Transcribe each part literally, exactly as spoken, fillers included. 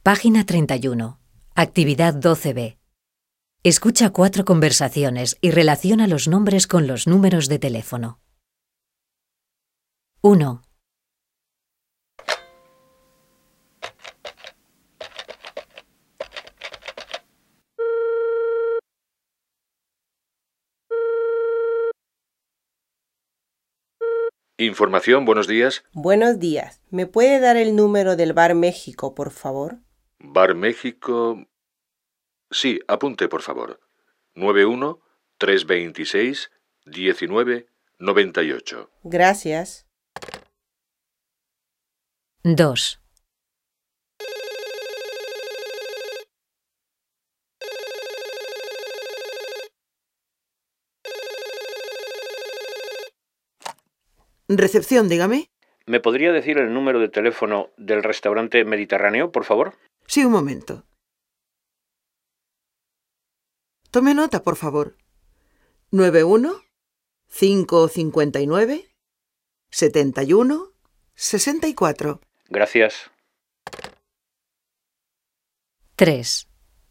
Página treinta y uno. Actividad doce B. Escucha cuatro conversaciones y relaciona los nombres con los números de teléfono. uno. Información, buenos días. Buenos días. ¿Me puede dar el número del Bar México, por favor? Bar México... Sí, apunte, por favor. nueve uno, tres veintiséis, diecinueve, noventa y ocho. Gracias. dos. Recepción, dígame. ¿Me podría decir el número de teléfono del restaurante Mediterráneo, por favor? Sí, un momento. Tome nota, por favor. nueve uno, cinco cincuenta y nueve, setenta y uno, sesenta y cuatro. Gracias. tres.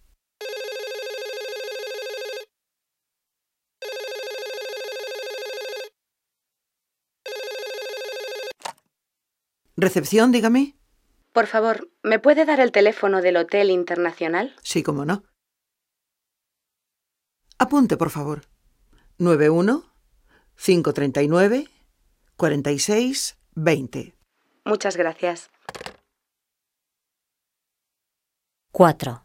Recepción, dígame. Por favor, ¿me puede dar el teléfono del Hotel Internacional? Sí, cómo no. Apunte, por favor. nueve uno, cinco treinta y nueve, cuarenta y seis, veinte. Muchas gracias. cuatro.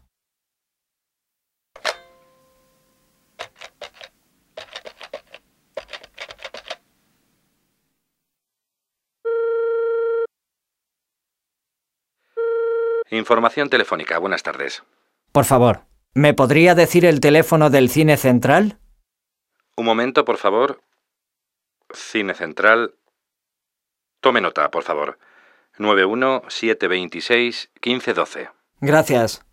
Información telefónica. Buenas tardes. Por favor, ¿me podría decir el teléfono del Cine Central? Un momento, por favor. Cine Central. Tome nota, por favor. nueve uno, siete veintiséis, quince doce. Gracias.